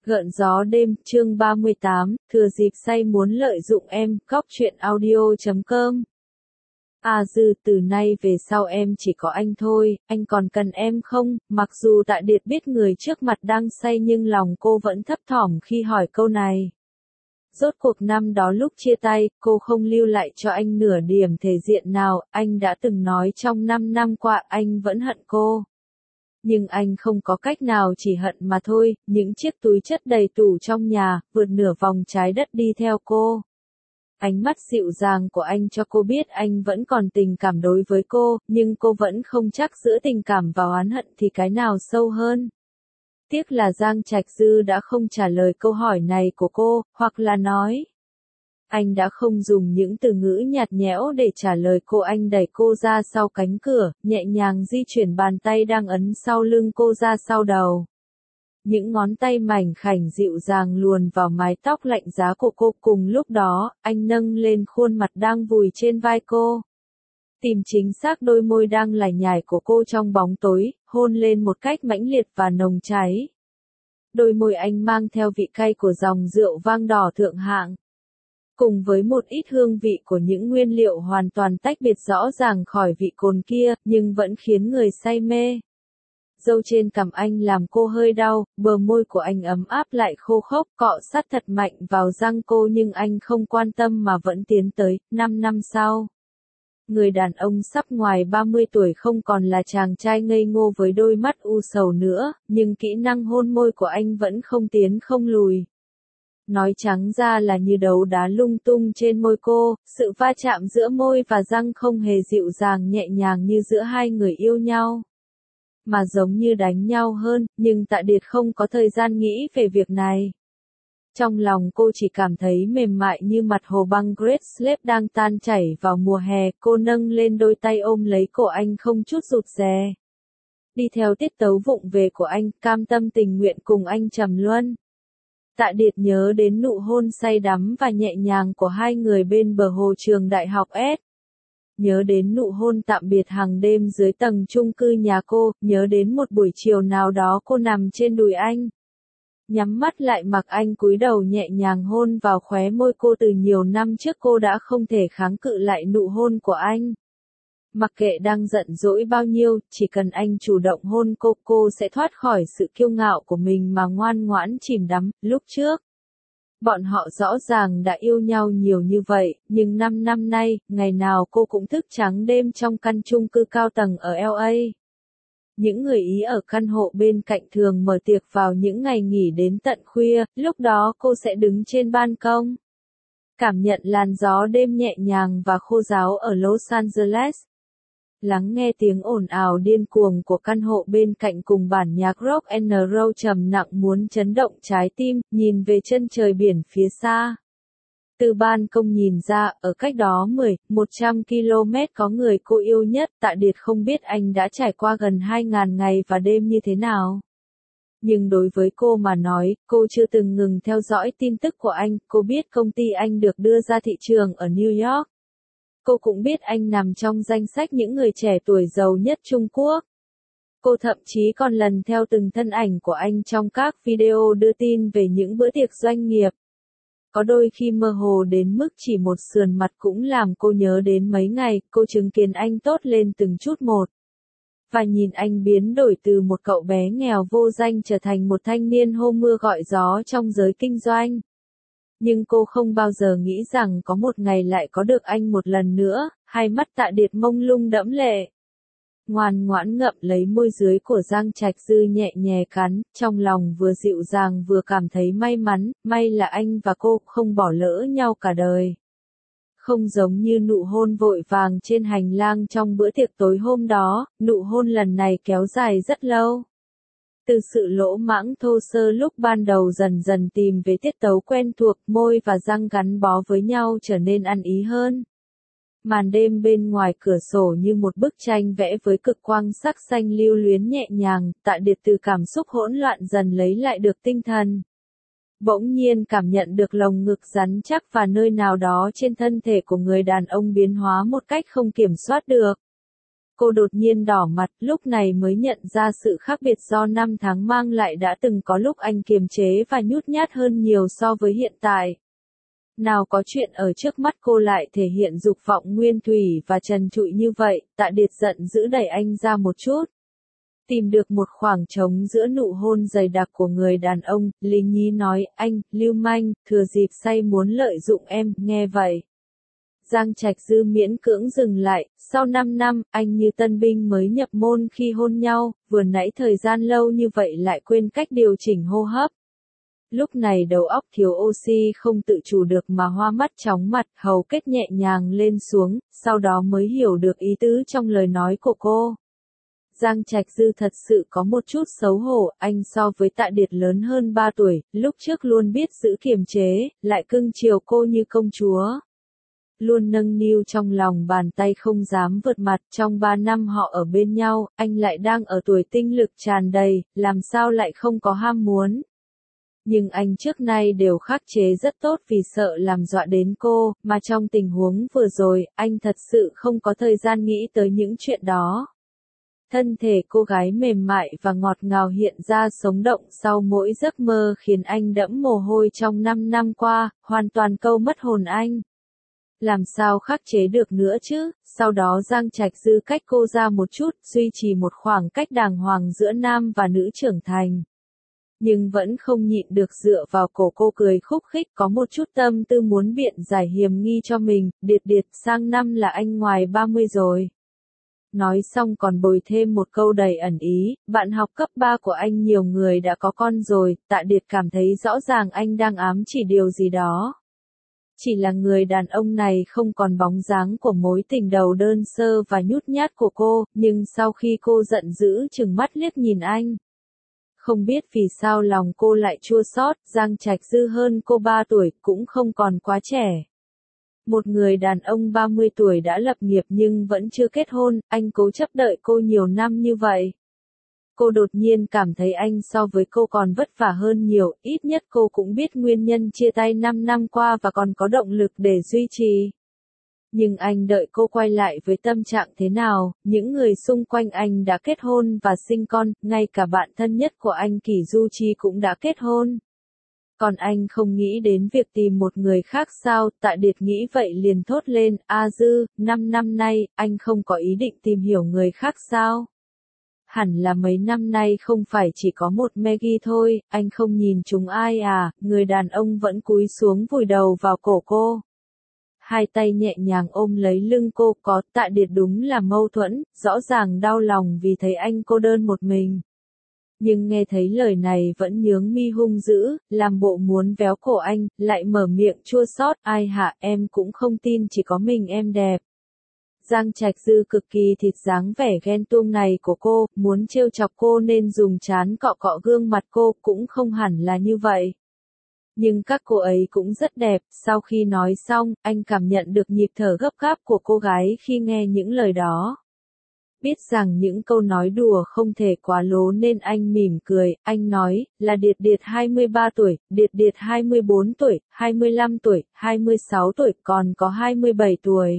Gợn gió đêm, chương 38, thừa dịp say muốn lợi dụng em, cóc truyện audio.com. À Dư, từ nay về sau em chỉ có anh thôi, anh còn cần em không? Mặc dù Tạ Điệt biết người trước mặt đang say nhưng lòng cô vẫn thấp thỏm khi hỏi câu này. Rốt cuộc năm đó lúc chia tay, cô không lưu lại cho anh nửa điểm thể diện nào, anh đã từng nói trong 5 năm qua anh vẫn hận cô. Nhưng anh không có cách nào, chỉ hận mà thôi, những chiếc túi chất đầy tủ trong nhà, vượt nửa vòng trái đất đi theo cô. Ánh mắt dịu dàng của anh cho cô biết anh vẫn còn tình cảm đối với cô, nhưng cô vẫn không chắc giữa tình cảm và oán hận thì cái nào sâu hơn. Tiếc là Giang Trạch Dư đã không trả lời câu hỏi này của cô, hoặc là nói. Anh đã không dùng những từ ngữ nhạt nhẽo để trả lời cô, anh đẩy cô ra sau cánh cửa, nhẹ nhàng di chuyển bàn tay đang ấn sau lưng cô ra sau đầu. Những ngón tay mảnh khảnh dịu dàng luồn vào mái tóc lạnh giá của cô, cùng lúc đó, anh nâng lên khuôn mặt đang vùi trên vai cô. Tìm chính xác đôi môi đang lải nhải của cô trong bóng tối, hôn lên một cách mãnh liệt và nồng cháy. Đôi môi anh mang theo vị cay của dòng rượu vang đỏ thượng hạng, cùng với một ít hương vị của những nguyên liệu hoàn toàn tách biệt rõ ràng khỏi vị cồn kia, nhưng vẫn khiến người say mê. Râu trên cằm anh làm cô hơi đau, bờ môi của anh ấm áp lại khô khốc, cọ sát thật mạnh vào răng cô, nhưng anh không quan tâm mà vẫn tiến tới. 5 năm sau, người đàn ông sắp ngoài 30 tuổi không còn là chàng trai ngây ngô với đôi mắt u sầu nữa, nhưng kỹ năng hôn môi của anh vẫn không tiến không lùi. Nói trắng ra là như đấu đá lung tung trên môi cô, sự va chạm giữa môi và răng không hề dịu dàng nhẹ nhàng như giữa hai người yêu nhau, mà giống như đánh nhau hơn, nhưng Tạ Điệt không có thời gian nghĩ về việc này. Trong lòng cô chỉ cảm thấy mềm mại như mặt hồ băng Great Slave đang tan chảy vào mùa hè, cô nâng lên đôi tay ôm lấy cổ anh không chút rụt rè. Đi theo tiết tấu vụng về của anh, cam tâm tình nguyện cùng anh trầm luân. Tạ Điệt nhớ đến nụ hôn say đắm và nhẹ nhàng của hai người bên bờ hồ trường đại học S. Nhớ đến nụ hôn tạm biệt hàng đêm dưới tầng chung cư nhà cô, nhớ đến một buổi chiều nào đó cô nằm trên đùi anh. Nhắm mắt lại mặc anh cúi đầu nhẹ nhàng hôn vào khóe môi cô, từ nhiều năm trước cô đã không thể kháng cự lại nụ hôn của anh. Mặc kệ đang giận dỗi bao nhiêu, chỉ cần anh chủ động hôn cô sẽ thoát khỏi sự kiêu ngạo của mình mà ngoan ngoãn chìm đắm. Lúc trước, bọn họ rõ ràng đã yêu nhau nhiều như vậy, nhưng 5 năm nay, ngày nào cô cũng thức trắng đêm trong căn chung cư cao tầng ở LA. Những người Ý ở căn hộ bên cạnh thường mở tiệc vào những ngày nghỉ đến tận khuya, lúc đó cô sẽ đứng trên ban công, cảm nhận làn gió đêm nhẹ nhàng và khô ráo ở Los Angeles. Lắng nghe tiếng ồn ào điên cuồng của căn hộ bên cạnh cùng bản nhạc rock and roll trầm nặng muốn chấn động trái tim, nhìn về chân trời biển phía xa. Từ ban công nhìn ra, ở cách đó 100 km có người cô yêu nhất. Tạ Điệt không biết anh đã trải qua gần 2.000 ngày và đêm như thế nào. Nhưng đối với cô mà nói, cô chưa từng ngừng theo dõi tin tức của anh, cô biết công ty anh được đưa ra thị trường ở New York. Cô cũng biết anh nằm trong danh sách những người trẻ tuổi giàu nhất Trung Quốc. Cô thậm chí còn lần theo từng thân ảnh của anh trong các video đưa tin về những bữa tiệc doanh nghiệp. Có đôi khi mơ hồ đến mức chỉ một sườn mặt cũng làm cô nhớ đến mấy ngày cô chứng kiến anh tốt lên từng chút một. Và nhìn anh biến đổi từ một cậu bé nghèo vô danh trở thành một thanh niên hô mưa gọi gió trong giới kinh doanh. Nhưng cô không bao giờ nghĩ rằng có một ngày lại có được anh một lần nữa. Hai mắt Tạ Điệt mông lung đẫm lệ, ngoan ngoãn ngậm lấy môi dưới của Giang Trạch Dư nhẹ nhẹ cắn, trong lòng vừa dịu dàng vừa cảm thấy may mắn, may là anh và cô không bỏ lỡ nhau cả đời. Không giống như nụ hôn vội vàng trên hành lang trong bữa tiệc tối hôm đó, nụ hôn lần này kéo dài rất lâu. Từ sự lỗ mãng thô sơ lúc ban đầu dần dần tìm về tiết tấu quen thuộc, môi và răng gắn bó với nhau trở nên ăn ý hơn. Màn đêm bên ngoài cửa sổ như một bức tranh vẽ với cực quang sắc xanh lưu luyến nhẹ nhàng. Tạ Điệt từ cảm xúc hỗn loạn dần lấy lại được tinh thần. Bỗng nhiên cảm nhận được lồng ngực rắn chắc và nơi nào đó trên thân thể của người đàn ông biến hóa một cách không kiểm soát được. Cô đột nhiên đỏ mặt, lúc này mới nhận ra sự khác biệt do năm tháng mang lại, đã từng có lúc anh kiềm chế và nhút nhát hơn nhiều so với hiện tại. Nào có chuyện ở trước mắt cô lại thể hiện dục vọng nguyên thủy và trần trụi như vậy. Tạ Điệt giận dữ đẩy anh ra một chút. Tìm được một khoảng trống giữa nụ hôn dày đặc của người đàn ông, Lý Nhí nói, anh, lưu manh, thừa dịp say muốn lợi dụng em, nghe vậy. Giang Trạch Dư miễn cưỡng dừng lại, sau 5 năm, anh như tân binh mới nhập môn khi hôn nhau, vừa nãy thời gian lâu như vậy lại quên cách điều chỉnh hô hấp. Lúc này đầu óc thiếu oxy không tự chủ được mà hoa mắt chóng mặt, hầu kết nhẹ nhàng lên xuống, sau đó mới hiểu được ý tứ trong lời nói của cô. Giang Trạch Dư thật sự có một chút xấu hổ, anh so với Tạ Điệt lớn hơn 3 tuổi, lúc trước luôn biết giữ kiềm chế, lại cưng chiều cô như công chúa. Luôn nâng niu trong lòng bàn tay không dám vượt mặt, trong 3 năm họ ở bên nhau, anh lại đang ở tuổi tinh lực tràn đầy, làm sao lại không có ham muốn. Nhưng anh trước nay đều khắc chế rất tốt vì sợ làm dọa đến cô, mà trong tình huống vừa rồi, anh thật sự không có thời gian nghĩ tới những chuyện đó. Thân thể cô gái mềm mại và ngọt ngào hiện ra sống động sau mỗi giấc mơ khiến anh đẫm mồ hôi trong 5 năm qua, hoàn toàn câu mất hồn anh. Làm sao khắc chế được nữa chứ, sau đó Giang Trạch Dư cách cô ra một chút, duy trì một khoảng cách đàng hoàng giữa nam và nữ trưởng thành. Nhưng vẫn không nhịn được dựa vào cổ cô cười khúc khích, có một chút tâm tư muốn biện giải hiểm nghi cho mình, Điệt sang năm là anh ngoài 30 rồi. Nói xong còn bồi thêm một câu đầy ẩn ý, bạn học cấp 3 của anh nhiều người đã có con rồi. Tạ Điệt cảm thấy rõ ràng anh đang ám chỉ điều gì đó. Chỉ là người đàn ông này không còn bóng dáng của mối tình đầu đơn sơ và nhút nhát của cô, nhưng sau khi cô giận dữ trừng mắt liếc nhìn anh. Không biết vì sao lòng cô lại chua xót, Giang Trạch Dư hơn cô 3 tuổi, cũng không còn quá trẻ. Một người đàn ông 30 tuổi đã lập nghiệp nhưng vẫn chưa kết hôn, anh cố chấp đợi cô nhiều năm như vậy. Cô đột nhiên cảm thấy anh so với cô còn vất vả hơn nhiều, ít nhất cô cũng biết nguyên nhân chia tay 5 năm qua và còn có động lực để duy trì. Nhưng anh đợi cô quay lại với tâm trạng thế nào, những người xung quanh anh đã kết hôn và sinh con, ngay cả bạn thân nhất của anh Kỷ Du Chi cũng đã kết hôn. Còn anh không nghĩ đến việc tìm một người khác sao, Tạ Điệt nghĩ vậy liền thốt lên, Dư, 5 năm nay, anh không có ý định tìm hiểu người khác sao? Hẳn là mấy năm nay không phải chỉ có một Maggie thôi, anh không nhìn chúng ai à, người đàn ông vẫn cúi xuống vùi đầu vào cổ cô. Hai tay nhẹ nhàng ôm lấy lưng cô, có Tạ Điệt đúng là mâu thuẫn, rõ ràng đau lòng vì thấy anh cô đơn một mình. Nhưng nghe thấy lời này vẫn nhướng mi hung dữ, làm bộ muốn véo cổ anh, lại mở miệng chua xót, ai hả, em cũng không tin chỉ có mình em đẹp. Giang Trạch Dư cực kỳ thịt dáng vẻ ghen tuông này của cô, muốn trêu chọc cô nên dùng trán cọ cọ gương mặt cô, cũng không hẳn là như vậy. Nhưng các cô ấy cũng rất đẹp, sau khi nói xong, anh cảm nhận được nhịp thở gấp gáp của cô gái khi nghe những lời đó. Biết rằng những câu nói đùa không thể quá lố nên anh mỉm cười, anh nói, là Điệt 23 tuổi, Điệt 24 tuổi, 25 tuổi, 26 tuổi, còn có 27 tuổi.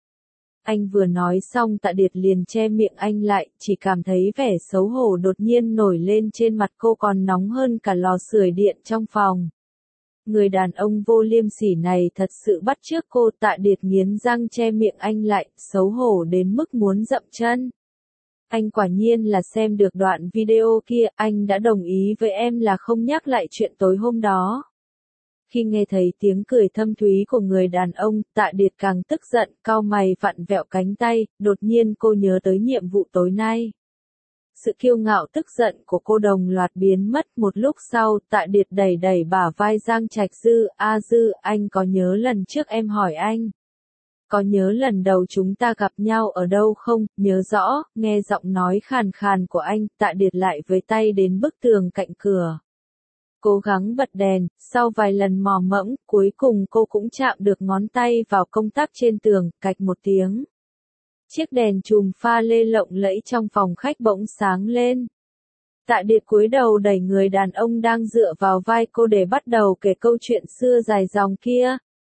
Anh vừa nói xong Tạ Điệt liền che miệng anh lại, chỉ cảm thấy vẻ xấu hổ đột nhiên nổi lên trên mặt cô còn nóng hơn cả lò sưởi điện trong phòng. Người đàn ông vô liêm sỉ này thật sự bắt chước cô, Tạ Điệt nghiến răng che miệng anh lại, xấu hổ đến mức muốn dậm chân. Anh quả nhiên là xem được đoạn video kia, anh đã đồng ý với em là không nhắc lại chuyện tối hôm đó. Khi nghe thấy tiếng cười thâm thúy của người đàn ông, Tạ Điệt càng tức giận, cau mày vặn vẹo cánh tay, đột nhiên cô nhớ tới nhiệm vụ tối nay. Sự kiêu ngạo tức giận của cô đồng loạt biến mất, một lúc sau, Tạ Điệt đẩy bả vai Giang Trạch Dư, Dư, anh có nhớ lần trước em hỏi anh? Có nhớ lần đầu chúng ta gặp nhau ở đâu không? Nhớ rõ, nghe giọng nói khàn khàn của anh, Tạ Điệt lại với tay đến bức tường cạnh cửa. Cố gắng bật đèn, sau vài lần mò mẫm, cuối cùng cô cũng chạm được ngón tay vào công tắc trên tường, cạch một tiếng. Chiếc đèn chùm pha lê lộng lẫy trong phòng khách bỗng sáng lên. Tạ Điệt cúi đầu đẩy người đàn ông đang dựa vào vai cô để bắt đầu kể câu chuyện xưa dài dòng kia.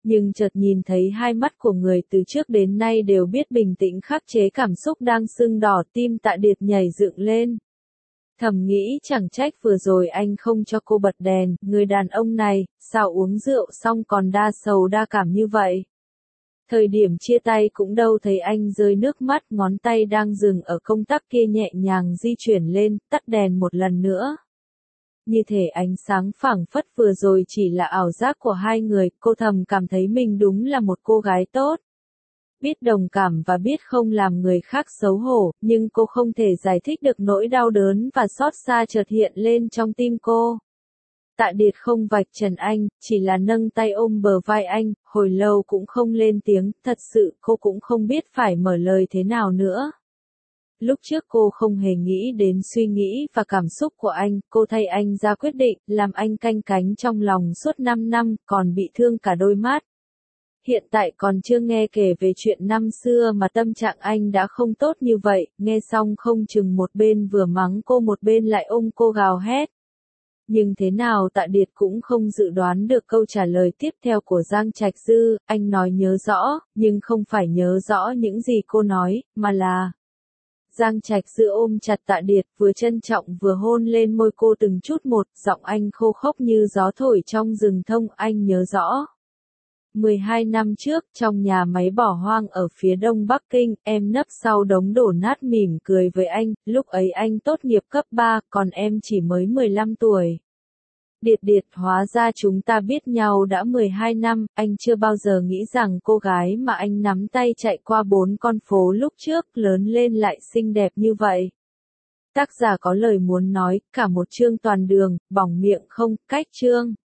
Nhưng chợt nhìn thấy hai mắt của người từ trước đến nay đều biết bình tĩnh khắc chế cảm xúc đang sưng đỏ, tim Tạ Điệt nhảy dựng lên. Thầm nghĩ chẳng trách vừa rồi anh không cho cô bật đèn, người đàn ông này, sao uống rượu xong còn đa sầu đa cảm như vậy. Thời điểm chia tay cũng đâu thấy anh rơi nước mắt, ngón tay đang dừng ở công tắc kia nhẹ nhàng di chuyển lên, tắt đèn một lần nữa. Như thể ánh sáng phảng phất vừa rồi chỉ là ảo giác của hai người, cô thầm cảm thấy mình đúng là một cô gái tốt. Biết đồng cảm và biết không làm người khác xấu hổ, nhưng cô không thể giải thích được nỗi đau đớn và xót xa chợt hiện lên trong tim cô. Tạ Điệt không vạch trần anh, chỉ là nâng tay ôm bờ vai anh, hồi lâu cũng không lên tiếng, thật sự cô cũng không biết phải mở lời thế nào nữa. Lúc trước cô không hề nghĩ đến suy nghĩ và cảm xúc của anh, cô thay anh ra quyết định, làm anh canh cánh trong lòng suốt 5 năm, còn bị thương cả đôi mắt. Hiện tại còn chưa nghe kể về chuyện năm xưa mà tâm trạng anh đã không tốt như vậy, nghe xong không chừng một bên vừa mắng cô một bên lại ôm cô gào hét. Nhưng thế nào Tạ Điệt cũng không dự đoán được câu trả lời tiếp theo của Giang Trạch Dư, anh nói nhớ rõ, nhưng không phải nhớ rõ những gì cô nói, mà là... Giang Trạch Dư ôm chặt Tạ Điệt, vừa trân trọng vừa hôn lên môi cô từng chút một, giọng anh khô khốc như gió thổi trong rừng thông, anh nhớ rõ. 12 năm trước, trong nhà máy bỏ hoang ở phía đông Bắc Kinh, em nấp sau đống đổ nát mỉm cười với anh, lúc ấy anh tốt nghiệp cấp 3, còn em chỉ mới 15 tuổi. Điệt Điệt, hóa ra chúng ta biết nhau đã 12 năm, anh chưa bao giờ nghĩ rằng cô gái mà anh nắm tay chạy qua 4 con phố lúc trước lớn lên lại xinh đẹp như vậy. Tác giả có lời muốn nói, cả một chương toàn đường, bỏng miệng không, cách chương.